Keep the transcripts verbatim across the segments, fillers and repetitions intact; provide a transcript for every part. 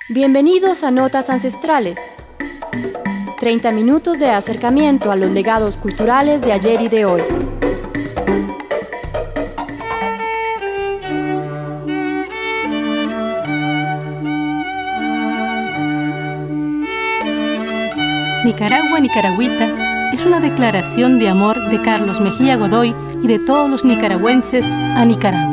Bienvenidos a Notas Ancestrales. treinta minutos de acercamiento a los legados culturales de ayer y de hoy. Nicaragua Nicaragüita es una declaración de amor de Carlos Mejía Godoy y de todos los nicaragüenses a Nicaragua.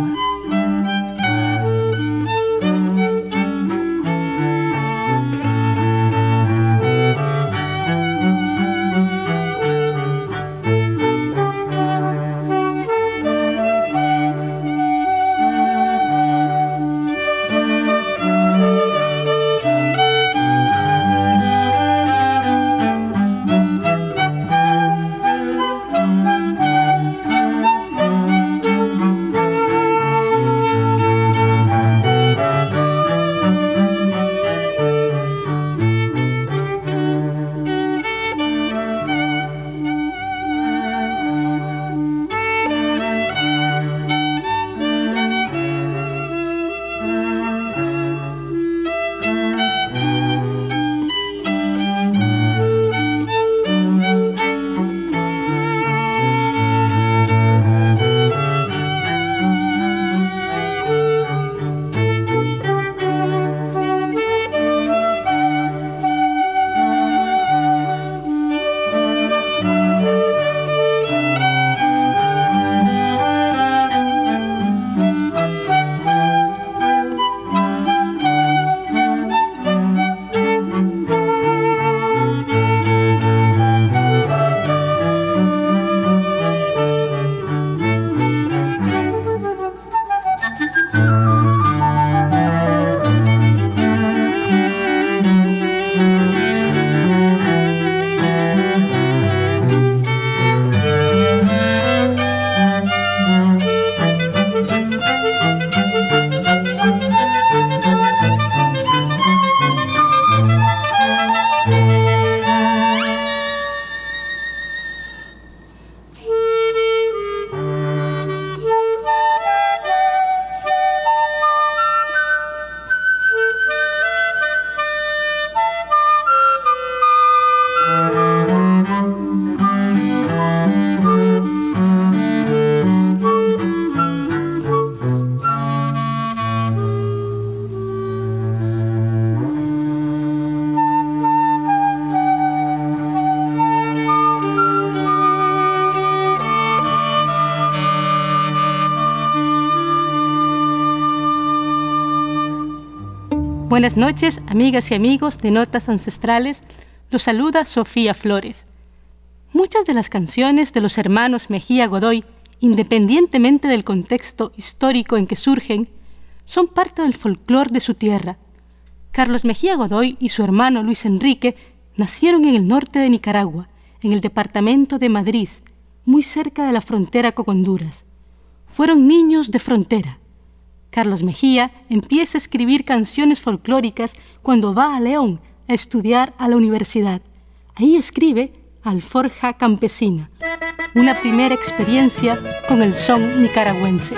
Buenas noches, amigas y amigos de Notas Ancestrales. Los saluda Sofía Flores. Muchas de las canciones de los hermanos Mejía Godoy, independientemente del contexto histórico en que surgen, son parte del folclore de su tierra. Carlos Mejía Godoy y su hermano Luis Enrique nacieron en el norte de Nicaragua, en el departamento de Madrid, muy cerca de la frontera con Honduras. Fueron niños de frontera. Carlos Mejía empieza a escribir canciones folclóricas cuando va a León a estudiar a la universidad. Ahí escribe Alforja Campesina, una primera experiencia con el son nicaragüense.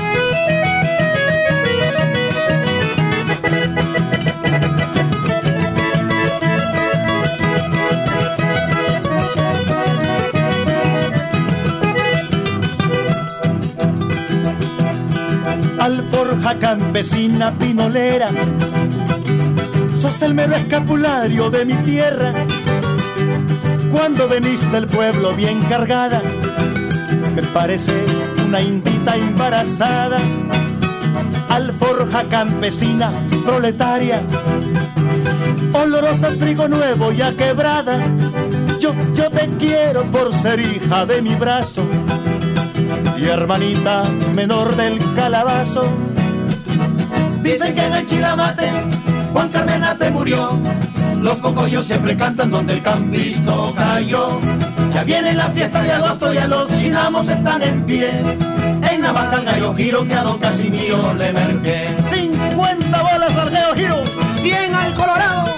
Alforja campesina pinolera, sos el mero escapulario de mi tierra. Cuando venís del pueblo bien cargada, me pareces una indita embarazada. Alforja campesina proletaria, olorosa trigo nuevo ya quebrada. Yo, yo te quiero por ser hija de mi brazo y hermanita menor del calabazo. Dicen que en el Chilamate Juan Carmenate murió. Los mocollos siempre cantan donde el cambisto cayó. Ya viene la fiesta de agosto, ya los chinamos están en pie. En Navaja el gallo giro que a don Casimiro le merqué. cincuenta bolas al gallo giro, cien al Colorado.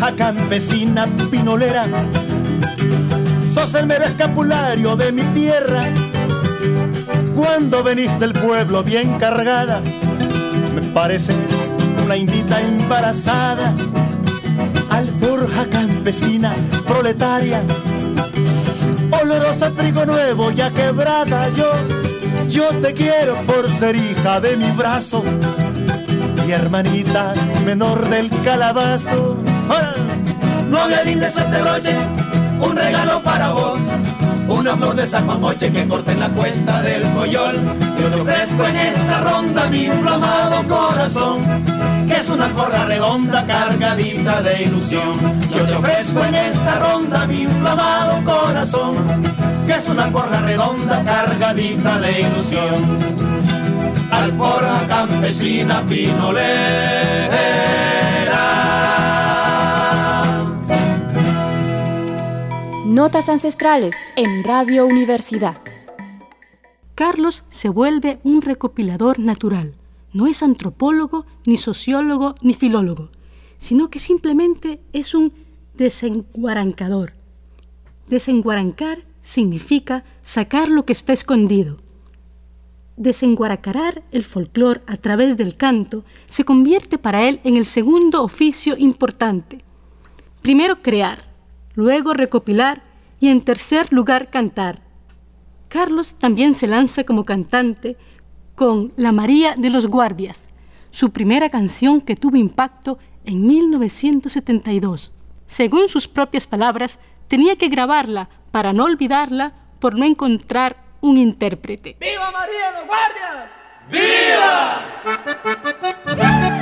forja campesina pinolera, sos el mero escapulario de mi tierra. Cuando venís del pueblo bien cargada, me parece una indita embarazada. Alforja campesina proletaria, olorosa trigo nuevo ya quebrada. Yo, yo te quiero por ser hija de mi brazo y hermanita menor del calabazo. ¡Ah! No me lindes este broche, un regalo para vos, una flor de zapamoche que corta en la cuesta del Coyol. Yo te ofrezco en esta ronda mi inflamado corazón, que es una alforja redonda cargadita de ilusión. Yo te ofrezco en esta ronda mi inflamado corazón, que es una alforja redonda cargadita de ilusión. Alforja campesina pinolera. Notas ancestrales en Radio Universidad. Carlos se vuelve un recopilador natural. No es antropólogo, ni sociólogo, ni filólogo, sino que simplemente es un desenguarancador. Desenguarancar significa sacar lo que está escondido. Desenguaracarar el folclore a través del canto se convierte para él en el segundo oficio importante. Primero crear, luego recopilar y en tercer lugar cantar. Carlos también se lanza como cantante con La María de los Guardias, su primera canción que tuvo impacto en mil novecientos setenta y dos. Según sus propias palabras, tenía que grabarla para no olvidarla por no encontrar un intérprete. ¡Viva María de los Guardias!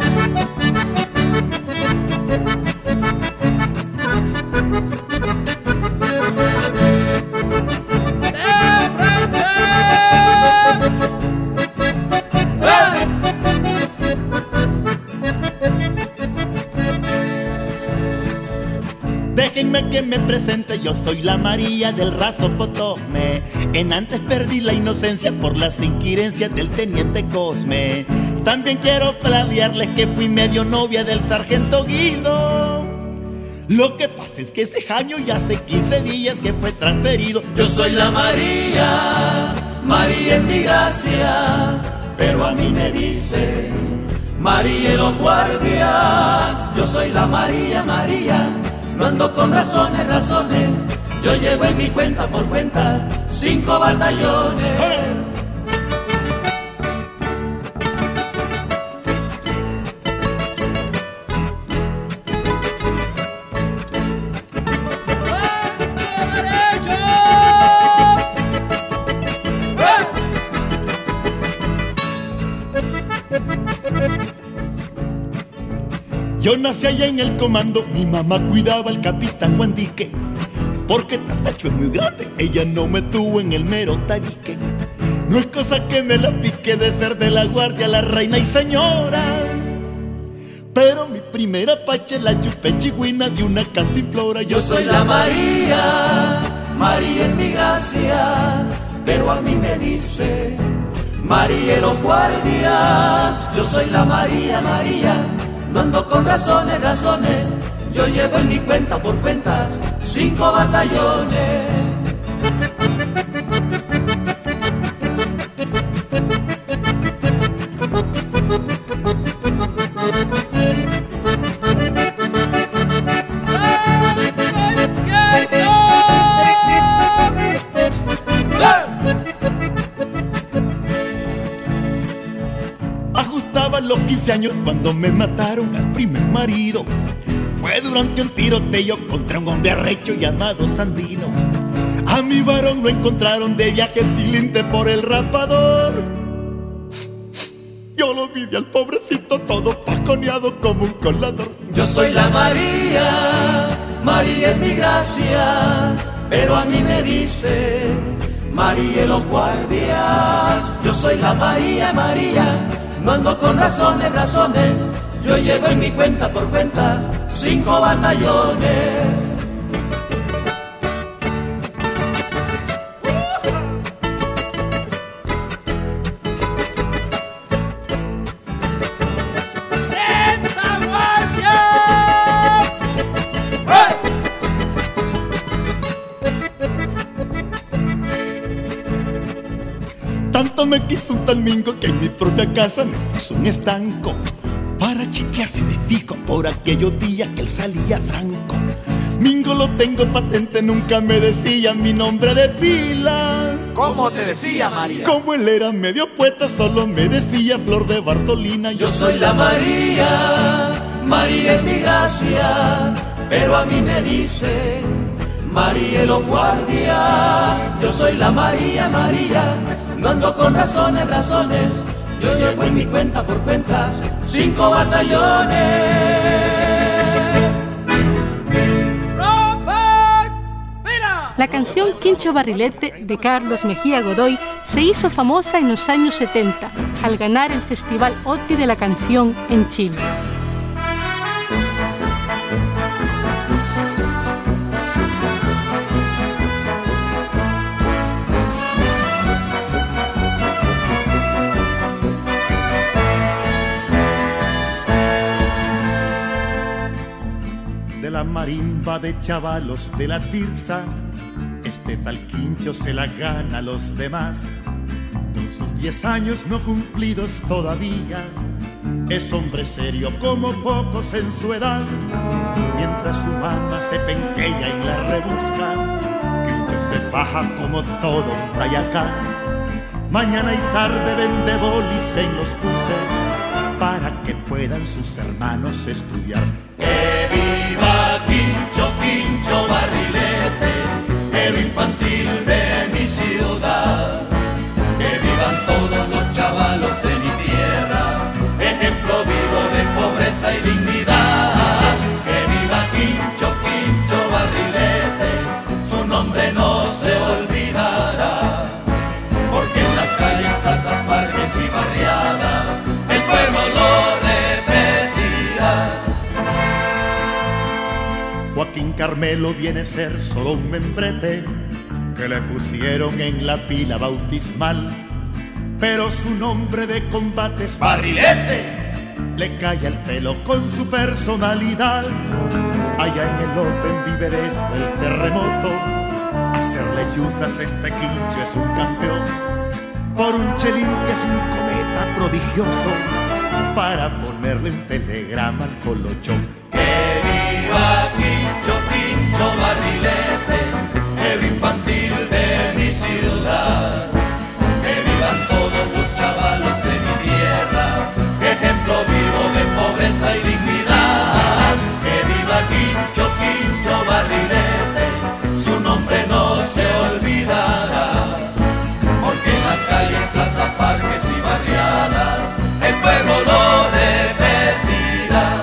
Déjenme que me presente, yo soy la María del Raso Potosme. En antes perdí la inocencia por las inquirencias del teniente Cosme. También quiero plagiarles que fui medio novia del sargento Guido. Lo que pasa es que ese año ya hace quince días que fue transferido. Yo soy la María, María es mi gracia, pero a mí me dice María y los Guardias. Yo soy la María, María, no ando con razones, razones. Yo llevo en mi cuenta por cuenta cinco batallones. ¡Hey! Yo nací allá en el comando, mi mamá cuidaba al capitán Juan Dique. Porque Tatacho es muy grande, ella no me tuvo en el mero tabique. No es cosa que me la pique de ser de la guardia la reina y señora. Pero mi primera pache la chupé chigüinas y una cantimplora. Yo soy la María, María es mi gracia, pero a mí me dice María y los Guardias. Yo soy la María, María, no ando con razones, razones. Yo llevo en mi cuenta por cuentas cinco batallones. Ajustaba los quince años cuando me mataron al primer marido. Fue durante un tiroteo contra un hombre arrecho llamado Sandino. A mi varón lo encontraron de viaje tilinte por el rapador. Yo lo vi al pobrecito todo paconeado como un colador. Yo soy la María, María es mi gracia, pero a mí me dice María y los Guardias. Yo soy la María, María, no ando con razones, razones. Yo llevo en mi cuenta por cuentas cinco batallones. me quiso un tal Mingo que en mi propia casa me puso un estanco para chequearse de fijo por aquellos días que él salía franco. Mingo lo tengo patente, nunca me decía mi nombre de pila. ¿Cómo te decía, María? Como él era medio poeta, solo me decía Flor de Bartolina. Yo soy la María, María es mi gracia, pero a mí me dicen María los guardias. Yo soy la María, María, no ando con razones, razones. Yo llevo en mi cuenta por cuentas cinco batallones. La canción Quincho Barrilete de Carlos Mejía Godoy se hizo famosa en los años setenta al ganar el Festival OTI de la Canción en Chile. De la marimba de chavalos de la Tirsa, este tal Quincho se la gana a los demás. Con sus diez años no cumplidos todavía, es hombre serio como pocos en su edad. Mientras su mamá se penquea en la rebusca, Quincho se faja como todo un tayacá. Mañana y tarde vende bolis en los buses para que puedan sus hermanos estudiar. ¡Que viva Quincho, Quincho Barrilete, héroe infantil de mi ciudad! ¡Que vivan todos los chavalos de mi tierra, ejemplo vivo de pobreza y dignidad! ¡Que viva Quincho, Quincho Barrilete, su nombre no se olvidará! Porque en las calles, plazas, parques y barriadas el pueblo lo repetirá. Joaquín Carmelo viene a ser solo un membrete que le pusieron en la pila bautismal, pero su nombre de combate es Barrilete. Le cae el pelo con su personalidad. Allá en el Open vive desde el terremoto. Hacerle chuzas este Quincho es un campeón. Por un chelín que es un cometa prodigioso, para ponerle un telegrama al colochón. ¡Que viva Quincho, Quincho Barrilete, héroe infantil de mi ciudad! ¡Que vivan todos los chavalos de mi tierra, ejemplo vivo de pobreza y dignidad! ¡Que viva Quincho, Quincho Barrilete, su nombre no se olvidará! Porque en las calles, plazas, parques y barriadas el pueblo lo repetirá.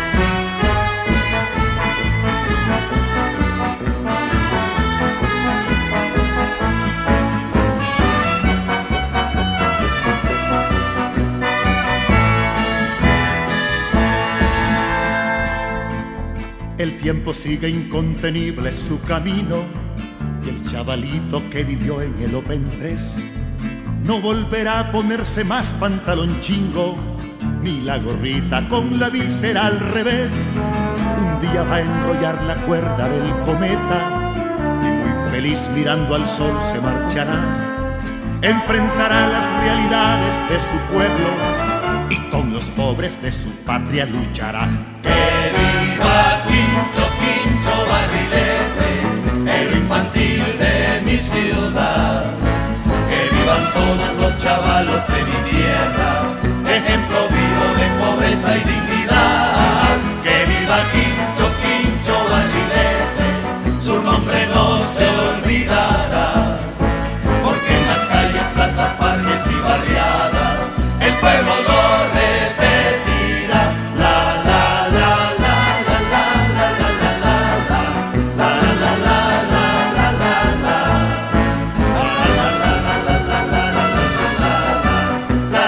El tiempo sigue incontenible su camino, y el chavalito que vivió en el Open tres no volverá a ponerse más pantalón chingo, ni la gorrita con la visera al revés. Un día va a enrollar la cuerda del cometa y muy feliz mirando al sol se marchará. Enfrentará las realidades de su pueblo y con los pobres de su patria luchará. ¡Que viva Quincho, Quincho Barrilete, héroe infantil de mi ciudad! ¡Que vivan todos los chavalos de mi tierra, ejemplo vivo de pobreza y dignidad! ¡Que viva Quincho, Quincho Barrilete, su nombre no se olvidará! Porque en las calles, plazas, parques y barriadas el pueblo lo repetirá. La la la la la la la la la la la la la la la.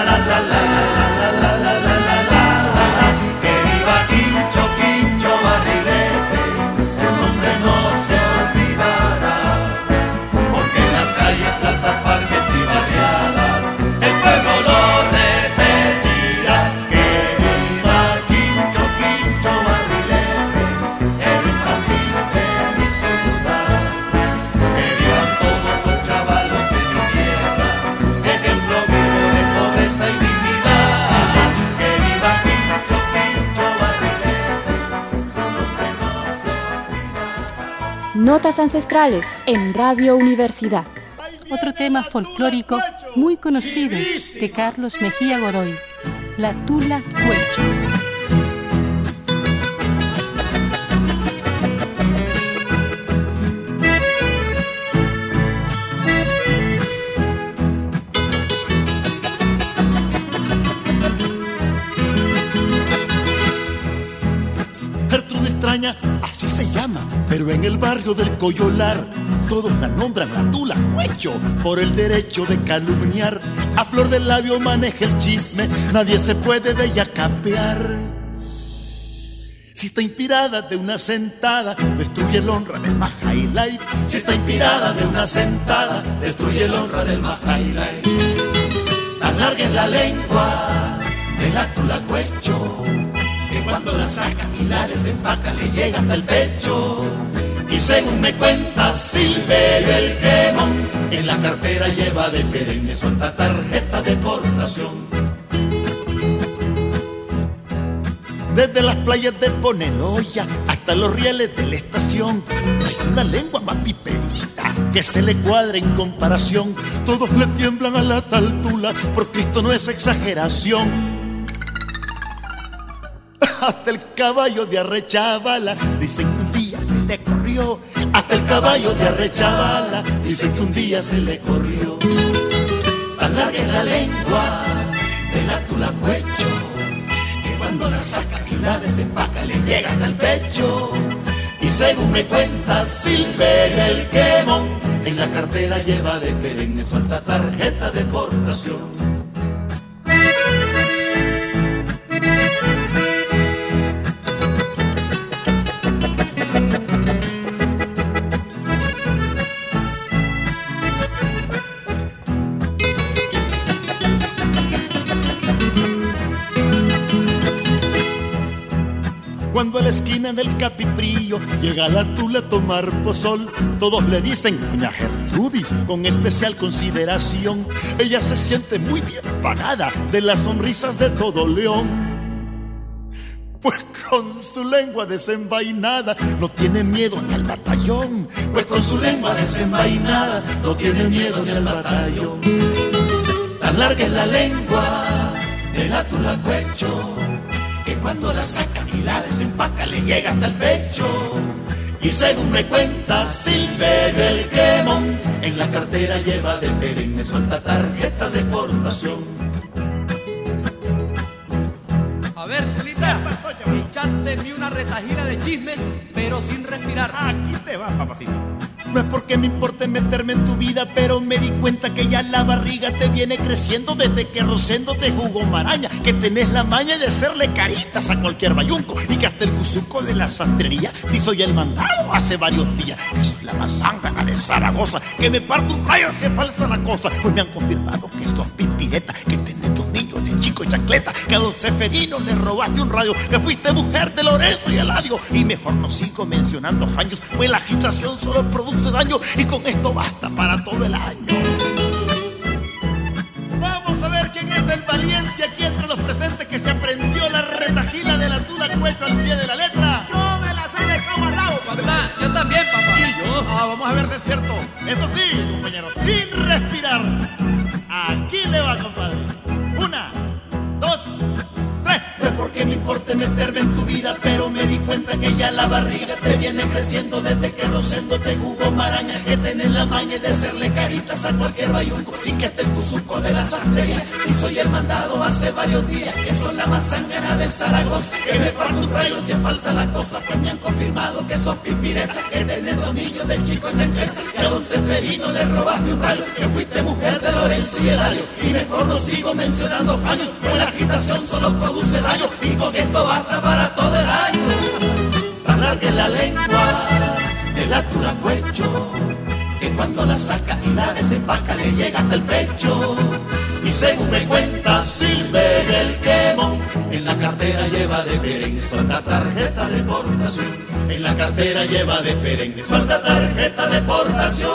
Notas Ancestrales en Radio Universidad. Otro tema folclórico muy conocido de Carlos Mejía Godoy, la tula cuecho. Así se llama, pero en el barrio del Coyolar todos la nombran la tula cuecho por el derecho de calumniar. A flor del labio maneja el chisme, nadie se puede de ella capear. Si está inspirada de una sentada, destruye el honra del más high life. Si está inspirada de una sentada, destruye el honra del más high life. Tan larga es la lengua de la tula cuecho, que cuando la saca y la desempaca le llega hasta el pecho. Y según me cuenta Silverio el quemón, en la cartera lleva de perenne su alta tarjeta de portación. Desde las playas de Poneloya hasta los rieles de la estación, hay una lengua más piperita que se le cuadra en comparación. Todos le tiemblan a la tal tula, porque esto no es exageración. Hasta el caballo de Arrechábala dicen que un día se le corrió. Hasta el caballo de Arrechábala dicen que un día se le corrió. Tan larga es la lengua de la tula cuecho, que cuando la saca y la desempaca le llega hasta el pecho. Y según me cuenta Silverio el quemón, en la cartera lleva de perenne su alta tarjeta de portación. Cuando a la esquina del Capiprillo llega la tula a tomar pozol, todos le dicen doña Gertrudis con especial consideración. Ella se siente muy bien pagada de las sonrisas de todo León, pues con su lengua desenvainada no tiene miedo ni al batallón. Pues con su lengua desenvainada no tiene miedo ni al batallón. Tan larga es la lengua de la tula cuecho, que cuando la saca y la desempaca le llega hasta el pecho. Y según me cuenta Silverio el quemón, en la cartera lleva de perenne su alta tarjeta de portación. A ver, Tulita, échate una retajila de chismes, pero sin respirar. Aquí te va, papacito. No es porque me importe meterme en tu vida, pero me di cuenta que ya la barriga te viene creciendo desde que Rosendo te jugó maraña, que tenés la maña de hacerle caritas a cualquier bayunco, y que hasta el cuzuco de la sastrería te hizo ya el mandado hace varios días. Eso es la mazangana de Zaragoza, que me parto un rayo si es falsa la cosa. Pues me han confirmado que sos pipireta, que tenés dos niños de chico y chancleta, que a don Seferino le robaste un rayo, que fuiste mujer de Lorenzo y Eladio. Y mejor no sigo mencionando años, pues la agitación solo produce daño, y con esto basta para todo el año. Vamos a ver quién es el valiente aquí entre los presentes que se aprendió la retajila de la tula cuecho al pie de la letra. Yo me la sé de cabo a rabo, papá. Yo también, papá. ¿Y yo? Ah, vamos a ver si es cierto. Eso sí, compañeros, sin respirar. Aquí le va, compadre. Una, dos, tres. No es porque me importe meterme en tu vida, pero me di cuenta que ya la barriga te viene creciendo desde que Rosendo te jugó maraña, que tenés la maña de hacerle caritas a cualquier bayunco, y que hasta el cuzuco de la sastrería y soy el mandado hace varios días, que son la mazangana de Zaragoza, que me parto un rayo si es falsa la cosa. Pues me han confirmado que sos pipireta, que tenés dos niños de chico chancleta, que a don Seferino le robaste un rayo, que fuiste mujer de Lorenzo y Eladio. Y mejor no sigo mencionando años, pues la agitación solo produce daño, y con esto basta para todo el año. Tan larga es la lengua de la tula cuecho, que cuando la saca y la desempaca le llega hasta el pecho. Y según me cuenta Silverio el quemón, en la cartera lleva de perenne su alta tarjeta de portación. En la cartera lleva de perenne su alta tarjeta de portación.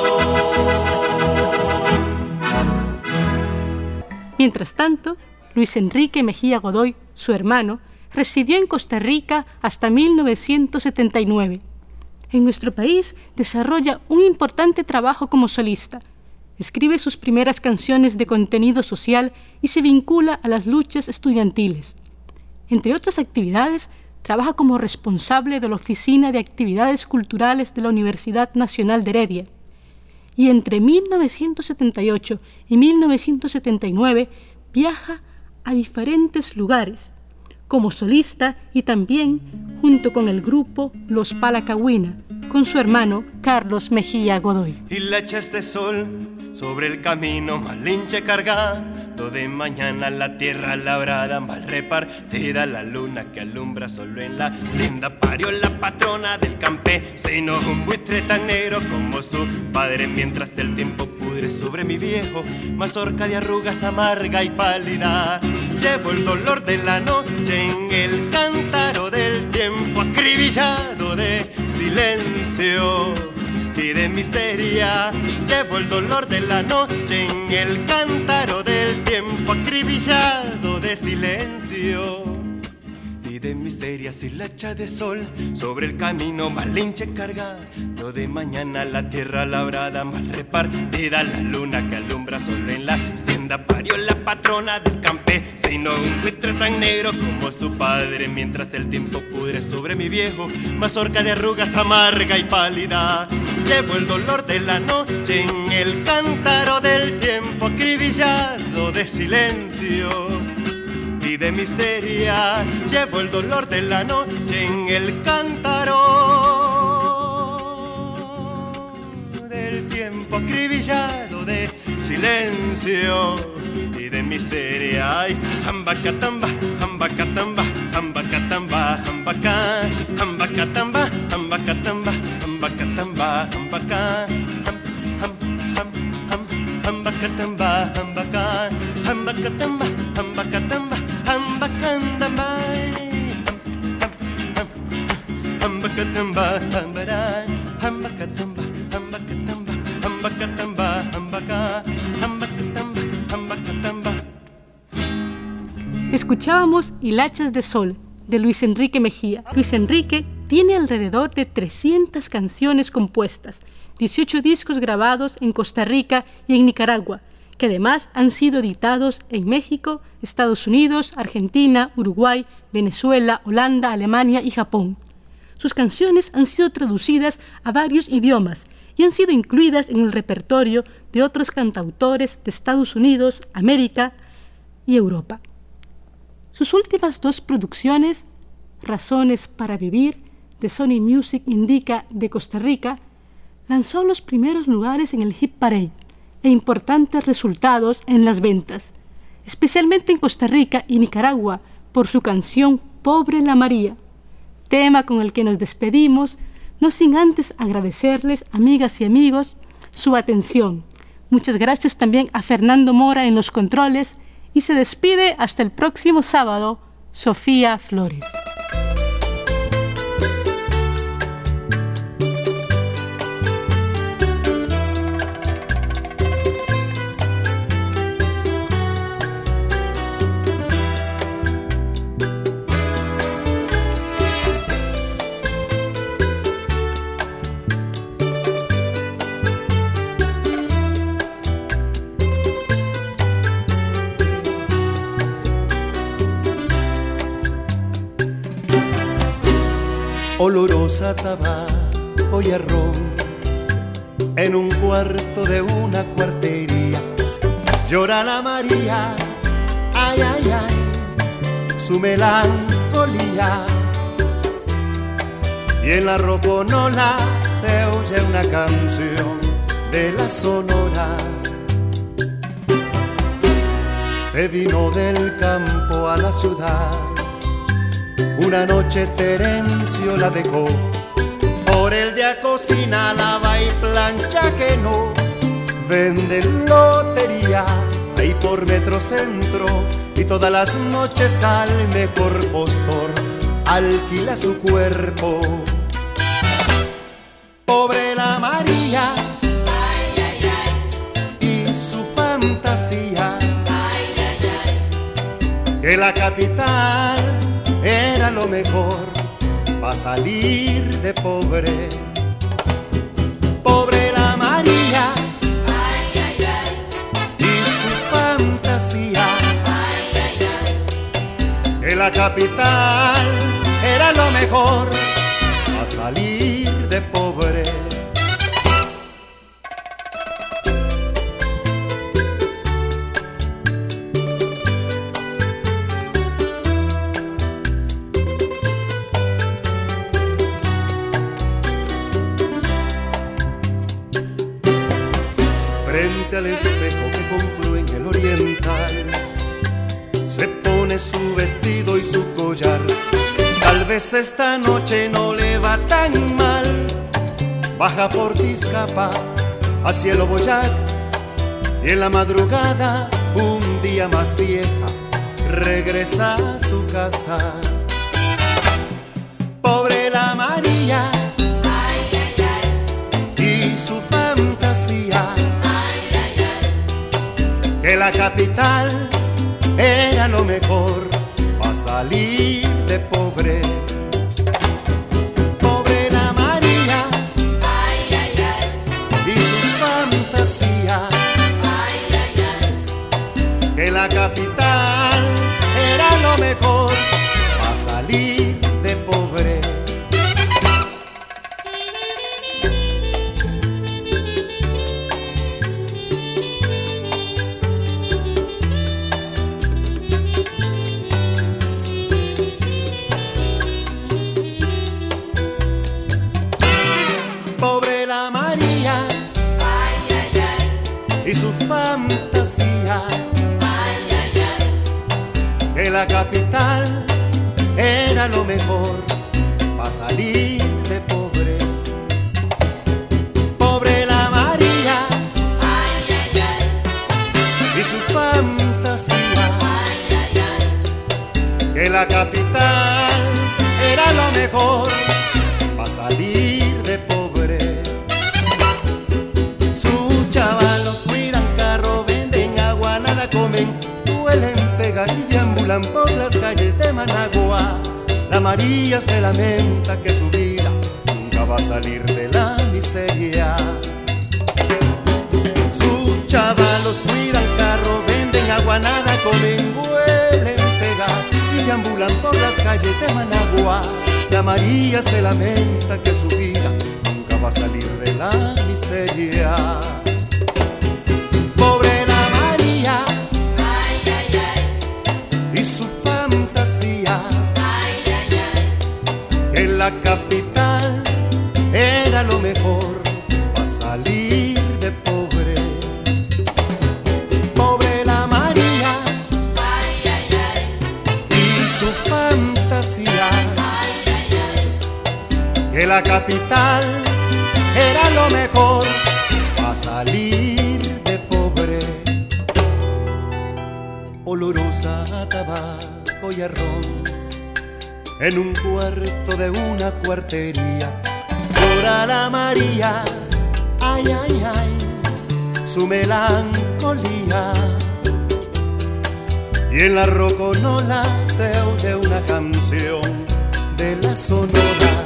Mientras tanto, Luis Enrique Mejía Godoy, su hermano, residió en Costa Rica hasta mil novecientos setenta y nueve. En nuestro país desarrolla un importante trabajo como solista. Escribe sus primeras canciones de contenido social y se vincula a las luchas estudiantiles. Entre otras actividades, trabaja como responsable de la Oficina de Actividades Culturales de la Universidad Nacional de Heredia. Y entre mil novecientos setenta y ocho y mil novecientos setenta y nueve viaja a diferentes lugares, como solista y también junto con el grupo Los Palacagüina, con su hermano Carlos Mejía Godoy. Hilachas de sol sobre el camino, Malinche cargado de mañana, la tierra labrada, mal repartida, la luna que alumbra solo en la hacienda. Parió la patrona del campesino, un buitre tan negro como su padre, mientras el tiempo pudre sobre mi viejo, mazorca de arrugas amarga y pálida. Llevo el dolor de la noche en el cántaro del tiempo, acribillado de silencio y de miseria. Llevo el dolor de la noche en el cántaro del tiempo, acribillado de silencio y de miseria. Hilacha de sol sobre el camino, Malinche cargado de mañana, la tierra labrada, mal repartida, la luna que alumbra solo en la hacienda. Parió la patrona del campesino, un buitre tan negro como su padre, mientras el tiempo pudre sobre mi viejo, mazorca de arrugas amarga y pálida. Llevo el dolor de la noche en el cántaro del tiempo, acribillado de silencio y de miseria. Llevo el dolor de la noche en el cántaro del tiempo, acribillado de silencio y de miseria. Ay, ambacatamba, ambacatamba, ambacatamba, ambacá, ambacatamba, ambacatamba, ambacatamba, ambacá, ambacatamba, ambacá, ambacatamba, ambacatamba, ambacandamba, ambacatamba, ambara, ambacatamba, ambacatamba, ambacatamba, ambacá, ambacatamba, ambacatamba. Escuchábamos Hilachas de Sol, de Luis Enrique Mejía. Luis Enrique tiene alrededor de trescientas canciones compuestas, dieciocho discos grabados en Costa Rica y en Nicaragua, que además han sido editados en México, Estados Unidos, Argentina, Uruguay, Venezuela, Holanda, Alemania y Japón. Sus canciones han sido traducidas a varios idiomas y han sido incluidas en el repertorio de otros cantautores de Estados Unidos, América y Europa. Sus últimas dos producciones, Razones para Vivir, de Sony Music Indica de Costa Rica, lanzó los primeros lugares en el Hit Parade e importantes resultados en las ventas, especialmente en Costa Rica y Nicaragua por su canción Pobre la María, tema con el que nos despedimos, no sin antes agradecerles, amigas y amigos, su atención. Muchas gracias también a Fernando Mora en los controles y se despide hasta el próximo sábado, Sofía Flores. Olorosa tabaco y arrón en un cuarto de una cuartería. Llora la María, ay, ay, ay, su melancolía. Y en la roconola se oye una canción de la Sonora. Se vino del campo a la ciudad, una noche Terencio la dejó, por el día cocina, lava y plancha que no, vende lotería ahí por Metrocentro, y todas las noches al mejor postor alquila su cuerpo. Pobre la María, ay, ay, ay, y su fantasía, ay, ay, ay, que la capital era lo mejor para salir de pobre. María y su fantasía, que la capital era lo mejor a salir de pobre. Frente al espejo que compró en el Oriental, se pone su vestido y su collar. Tal vez esta noche no le va tan mal. Baja por Tizcapa hacia el Oboyac, y en la madrugada, un día más vieja, regresa a su casa. Pobre la María y su fantasía, que la capital era lo mejor para salir de pobre. Pobre la María y su fantasía, que la capital era lo mejor para salir de pobre. Pobre la María y su fantasía, que la capital era lo mejor para salir de pobre. Pobre la María y su fantasía, que la capital era lo mejor para salir de pobre. Sus chavalos cuidan carro, venden agua, nada comen, huelen, pegan y deambulan por las calles de Managua. La María se lamenta que su vida nunca va a salir de la miseria. Sus chavalos cuidan carro, venden agua, nada comen, huelen, pegan y deambulan por las calles de Managua. La María se lamenta que su vida nunca va a salir de la miseria. Pobre la María y su fantasía, que la capital era lo mejor para salir de pobre. Pobre la María y su fantasía, que la capital era lo mejor para salir de pobre. Olorosa a tabaco y a ron, en un cuarto de una cuartería, llora la María, ay, ay, ay, su melancolía. Y en la roconola se oye una canción de la Sonora.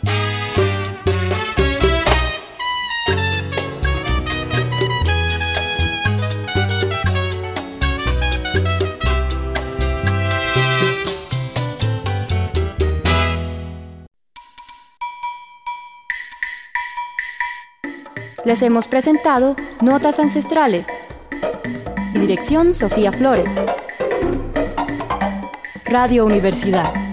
Les hemos presentado Notas Ancestrales. Dirección Sofía Flores. Radio Universidad.